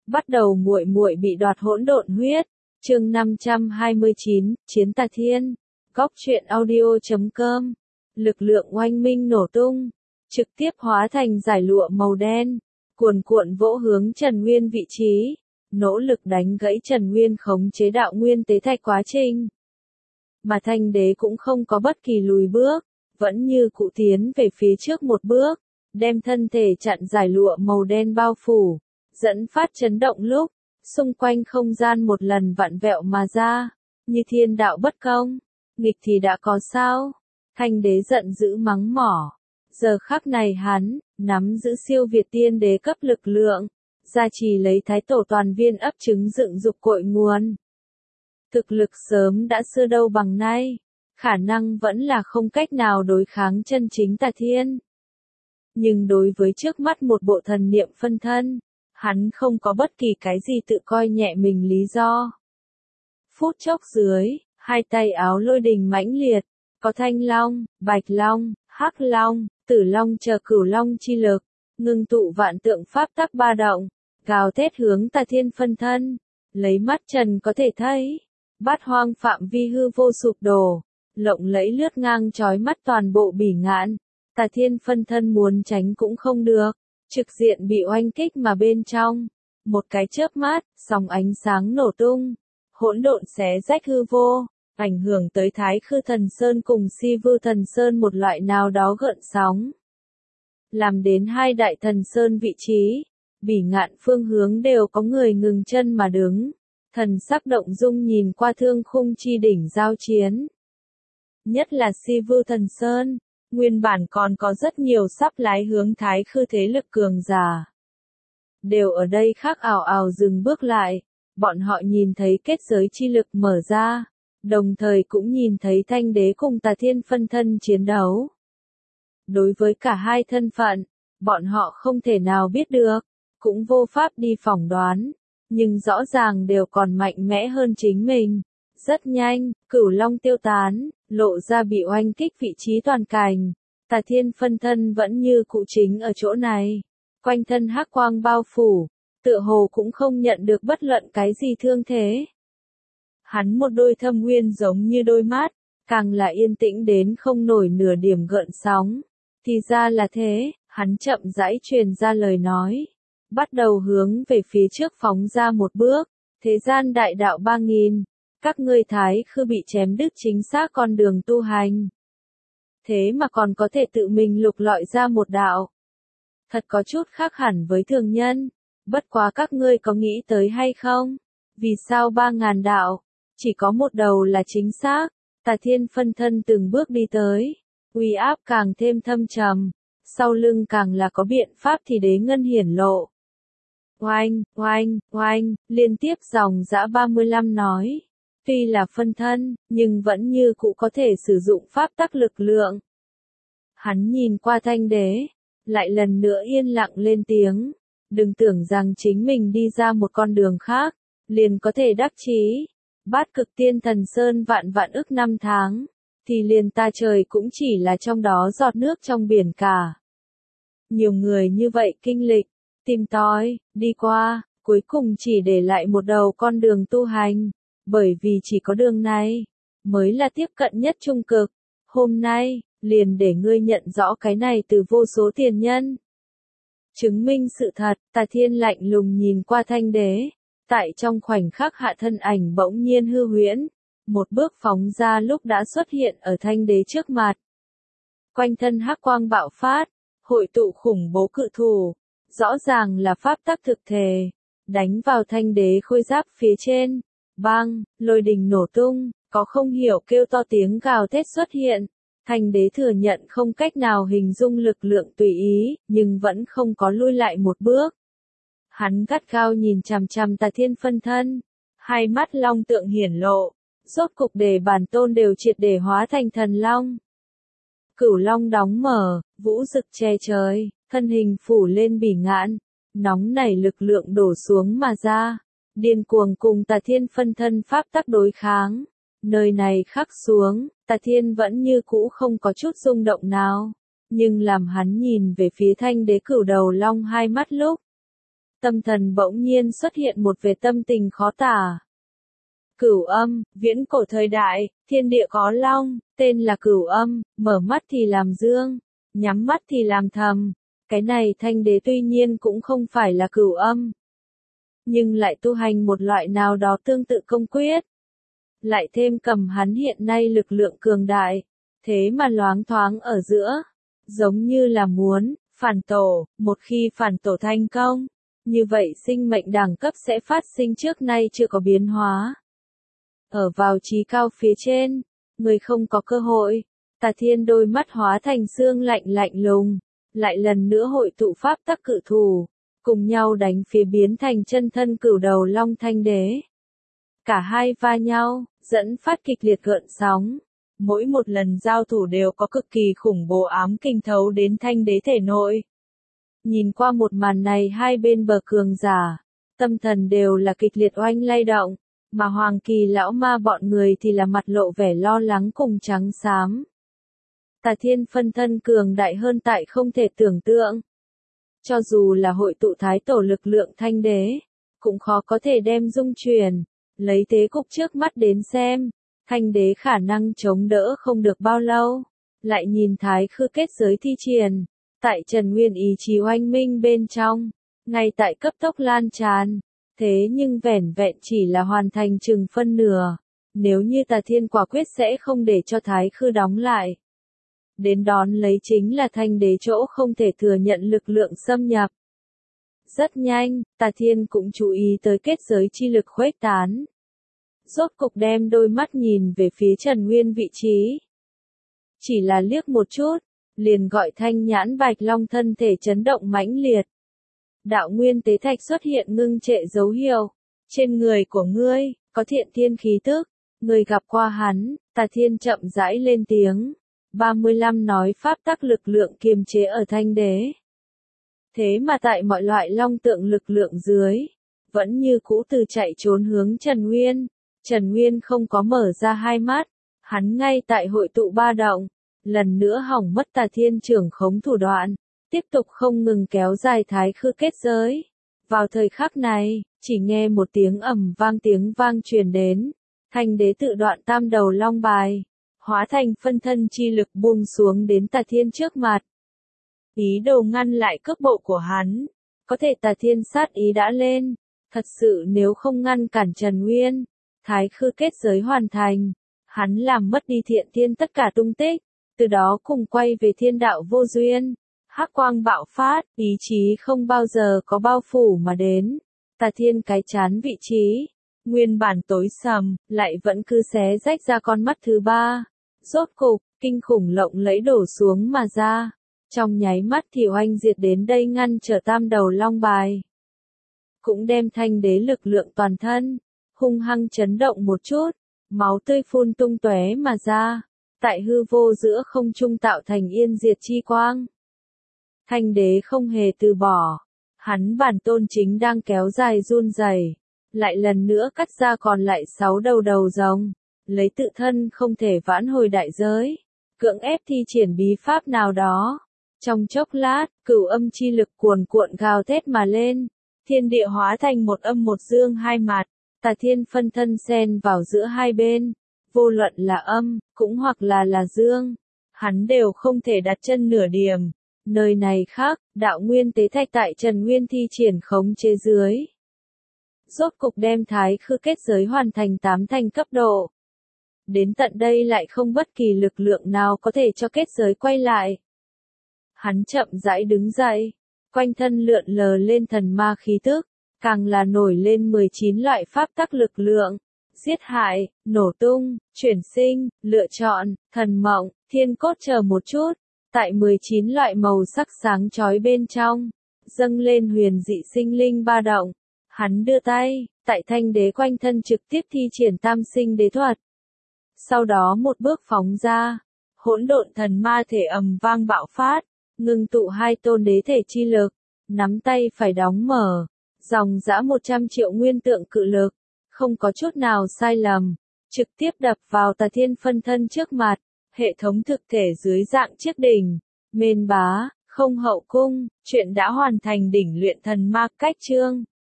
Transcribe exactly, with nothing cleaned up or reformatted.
Bắt đầu muội muội bị đoạt hỗn độn huyết. Chương năm trăm hai mươi chín, Chiến Tà Thiên. Góc truyện audio chấm com. Lực lượng oanh minh nổ tung, trực tiếp hóa thành giải lụa màu đen, cuồn cuộn vỗ hướng Trần Nguyên vị trí, nỗ lực đánh gãy Trần Nguyên khống chế đạo nguyên tế thạch quá trình. Mà Thanh Đế cũng không có bất kỳ lùi bước, vẫn như cũ tiến về phía trước một bước, đem thân thể chặn giải lụa màu đen bao phủ, dẫn phát chấn động lúc, xung quanh không gian một lần vặn vẹo mà ra, như thiên đạo bất công, nghịch thì đã có sao? Thanh Đế giận dữ mắng mỏ. Giờ khắc này hắn, nắm giữ siêu việt tiên đế cấp lực lượng, gia trì lấy thái tổ toàn viên ấp trứng dựng dục cội nguồn. Thực lực sớm đã xưa đâu bằng nay, khả năng vẫn là không cách nào đối kháng chân chính Tà Thiên. Nhưng đối với trước mắt một bộ thần niệm phân thân, hắn không có bất kỳ cái gì tự coi nhẹ mình lý do. Phút chốc dưới, hai tay áo lôi đình mãnh liệt, có thanh long, bạch long, hắc long, tử long chờ cửu long chi lực, ngưng tụ vạn tượng pháp tắc ba động, gào thét hướng Tà Thiên phân thân, lấy mắt trần có thể thấy, bát hoang phạm vi hư vô sụp đổ, lộng lẫy lướt ngang chói mắt toàn bộ bỉ ngạn, Tà Thiên phân thân muốn tránh cũng không được, trực diện bị oanh kích mà bên trong, một cái chớp mắt, sóng ánh sáng nổ tung, hỗn độn xé rách hư vô. Ảnh hưởng tới Thái Khư Thần Sơn cùng Si Vư Thần Sơn một loại nào đó gợn sóng. Làm đến hai đại thần sơn vị trí, bỉ ngạn phương hướng đều có người ngừng chân mà đứng, thần sắc động dung nhìn qua thương khung chi đỉnh giao chiến. Nhất là Si Vư Thần Sơn, nguyên bản còn có rất nhiều sắp lái hướng Thái Khư thế lực cường giả. Đều ở đây khác ảo ảo dừng bước lại, bọn họ nhìn thấy kết giới chi lực mở ra. Đồng thời cũng nhìn thấy Thanh Đế cùng Tà Thiên phân thân chiến đấu. Đối với cả hai thân phận, bọn họ không thể nào biết được, cũng vô pháp đi phỏng đoán, nhưng rõ ràng đều còn mạnh mẽ hơn chính mình. Rất nhanh, cửu long tiêu tán, lộ ra bị oanh kích vị trí toàn cảnh, Tà Thiên phân thân vẫn như cụ chính ở chỗ này, quanh thân hắc quang bao phủ, tựa hồ cũng không nhận được bất luận cái gì thương thế. Hắn một đôi thâm nguyên giống như đôi mắt, càng là yên tĩnh đến không nổi nửa điểm gợn sóng. Thì ra là thế, hắn chậm rãi truyền ra lời nói. Bắt đầu hướng về phía trước phóng ra một bước. Thế gian đại đạo ba nghìn. Các ngươi Thái Khư bị chém đứt chính xác con đường tu hành. Thế mà còn có thể tự mình lục lọi ra một đạo. Thật có chút khác hẳn với thường nhân. Bất quá các ngươi có nghĩ tới hay không? Vì sao ba ngàn đạo? Chỉ có một đầu là chính xác, Tà Thiên phân thân từng bước đi tới, uy áp càng thêm thâm trầm, sau lưng càng là có biện pháp thì đế ngân hiển lộ. Oanh, oanh, oanh, liên tiếp dòng dã ba mươi lăm nói, tuy là phân thân, nhưng vẫn như cũ có thể sử dụng pháp tắc lực lượng. Hắn nhìn qua Thanh Đế, lại lần nữa yên lặng lên tiếng, đừng tưởng rằng chính mình đi ra một con đường khác, liền có thể đắc chí. Bát cực tiên thần sơn vạn vạn ức năm tháng, thì liền ta trời cũng chỉ là trong đó giọt nước trong biển cả. Nhiều người như vậy kinh lịch, tìm tòi, đi qua, cuối cùng chỉ để lại một đầu con đường tu hành, bởi vì chỉ có đường này, mới là tiếp cận nhất trung cực. Hôm nay, liền để ngươi nhận rõ cái này từ vô số tiền nhân. Chứng minh sự thật, Tà Thiên lạnh lùng nhìn qua Thanh Đế. Tại trong khoảnh khắc hạ thân ảnh bỗng nhiên hư huyễn, một bước phóng ra lúc đã xuất hiện ở Thanh Đế trước mặt. Quanh thân hắc quang bạo phát, hội tụ khủng bố cự thủ, rõ ràng là pháp tắc thực thể, đánh vào Thanh Đế khôi giáp phía trên, bang, lôi đình nổ tung, có không hiểu kêu to tiếng gào thét xuất hiện. Thanh Đế thừa nhận không cách nào hình dung lực lượng tùy ý, nhưng vẫn không có lui lại một bước. Hắn gắt gao nhìn chằm chằm Tà Thiên phân thân, hai mắt long tượng hiển lộ, rốt cục để bản tôn đều triệt để hóa thành thần long. Cửu long đóng mở, vũ rực che trời, thân hình phủ lên bỉ ngạn, nóng nảy lực lượng đổ xuống mà ra, điên cuồng cùng Tà Thiên phân thân pháp tắc đối kháng. Nơi này khắc xuống, Tà Thiên vẫn như cũ không có chút rung động nào, nhưng làm hắn nhìn về phía Thanh Đế cửu đầu long hai mắt lúc, tâm thần bỗng nhiên xuất hiện một vệt tâm tình khó tả. Cửu âm, viễn cổ thời đại, thiên địa có long, tên là cửu âm, mở mắt thì làm dương, nhắm mắt thì làm thầm. Cái này Thanh Đế tuy nhiên cũng không phải là cửu âm, nhưng lại tu hành một loại nào đó tương tự công quyết. Lại thêm cầm hắn hiện nay lực lượng cường đại, thế mà loáng thoáng ở giữa, giống như là muốn phản tổ, một khi phản tổ thành công, như vậy sinh mệnh đẳng cấp sẽ phát sinh trước nay chưa có biến hóa. Ở vào trí cao phía trên, người không có cơ hội. Tà Thiên đôi mắt hóa thành xương lạnh lạnh lùng, lại lần nữa hội tụ pháp tắc cự thủ, cùng nhau đánh phía biến thành chân thân cửu đầu long Thanh Đế. Cả hai va nhau, dẫn phát kịch liệt gợn sóng. Mỗi một lần giao thủ đều có cực kỳ khủng bố ám kinh thấu đến Thanh Đế thể nội. Nhìn qua một màn này, hai bên bờ cường giả, tâm thần đều là kịch liệt oanh lay động, mà Hoàng Kỳ lão ma bọn người thì là mặt lộ vẻ lo lắng cùng trắng xám. Tà Thiên phân thân cường đại hơn tại không thể tưởng tượng. Cho dù là hội tụ thái tổ lực lượng Thanh Đế, cũng khó có thể đem dung truyền. Lấy thế cục trước mắt đến xem, Thanh Đế khả năng chống đỡ không được bao lâu. Lại nhìn thái khư kết giới thi triển, tại Trần Nguyên ý chí oanh minh bên trong, ngay tại cấp tốc lan tràn. Thế nhưng vẻn vẹn chỉ là hoàn thành chừng phân nửa. Nếu như Tà Thiên quả quyết sẽ không để cho thái khư đóng lại. Đến đón lấy chính là Thanh Đế chỗ không thể thừa nhận lực lượng xâm nhập. Rất nhanh, Tà Thiên cũng chú ý tới kết giới chi lực khuếch tán. Rốt cục đem đôi mắt nhìn về phía Trần Nguyên vị trí. Chỉ là liếc một chút, liền gọi Thanh Nhãn Bạch Long thân thể chấn động mãnh liệt. Đạo nguyên tế thạch xuất hiện ngưng trệ dấu hiệu. Trên người của ngươi, có thiện thiên khí tức. Ngươi gặp qua hắn. Tà Thiên chậm rãi lên tiếng. ba mươi lăm nói pháp tắc lực lượng kiềm chế ở Thanh Đế. Thế mà tại mọi loại long tượng lực lượng dưới, vẫn như cũ từ chạy trốn hướng Trần Nguyên. Trần Nguyên không có mở ra hai mắt, hắn ngay tại hội tụ ba động, lần nữa hỏng mất Tà Thiên trưởng khống thủ đoạn, tiếp tục không ngừng kéo dài thái khư kết giới. Vào thời khắc này, chỉ nghe một tiếng ầm vang tiếng vang truyền đến, Thanh Đế tự đoạn tam đầu long bài, hóa thành phân thân chi lực buông xuống đến Tà Thiên trước mặt. Ý đồ ngăn lại cước bộ của hắn, có thể Tà Thiên sát ý đã lên, thật sự nếu không ngăn cản Trần Nguyên, thái khư kết giới hoàn thành, hắn làm mất đi thiện thiên tất cả tung tích, từ đó cùng quay về thiên đạo vô duyên. Hắc quang bạo phát, ý chí không bao giờ có bao phủ mà đến. Tà Thiên cái chán vị trí, nguyên bản tối sầm, lại vẫn cứ xé rách ra con mắt thứ ba. Rốt cục, kinh khủng lộng lẫy đổ xuống mà ra. Trong nháy mắt thì oanh diệt đến đây ngăn trở tam đầu long bài. Cũng đem Thanh Đế lực lượng toàn thân, hung hăng chấn động một chút, máu tươi phun tung tóe mà ra. Tại hư vô giữa không trung tạo thành yên diệt chi quang. Thanh Đế không hề từ bỏ, hắn bản tôn chính đang kéo dài run rẩy, lại lần nữa cắt ra còn lại sáu đầu đầu rồng, lấy tự thân không thể vãn hồi đại giới, cưỡng ép thi triển bí pháp nào đó. Trong chốc lát, cửu âm chi lực cuồn cuộn gào thét mà lên, thiên địa hóa thành một âm một dương hai mặt, Tà Thiên phân thân xen vào giữa hai bên, vô luận là âm, cũng hoặc là là dương, hắn đều không thể đặt chân nửa điểm. Nơi này khác, đạo nguyên tế thạch tại Trần Nguyên thi triển khống chế dưới. Rốt cục đem thái khư kết giới hoàn thành tám thành cấp độ. Đến tận đây lại không bất kỳ lực lượng nào có thể cho kết giới quay lại. Hắn chậm rãi đứng dậy, quanh thân lượn lờ lên thần ma khí tức, càng là nổi lên mười chín loại pháp tắc lực lượng. Giết hại, nổ tung, chuyển sinh, lựa chọn, thần mộng, thiên cốt chờ một chút. Tại mười chín loại màu sắc sáng chói bên trong, dâng lên huyền dị sinh linh ba động. Hắn đưa tay, tại Thanh Đế quanh thân trực tiếp thi triển tam sinh đế thuật. Sau đó một bước phóng ra, hỗn độn thần ma thể ầm vang bạo phát, ngưng tụ hai tôn đế thể chi lực, nắm tay phải đóng mở, dòng dã một trăm triệu nguyên tượng cự lực, không có chút nào sai lầm, trực tiếp đập vào Tà Thiên phân thân trước mặt. Hệ thống thực thể dưới dạng chiếc đỉnh, mênh bá, Không hậu cung, chuyện đã hoàn thành đỉnh luyện thần ma cách chương.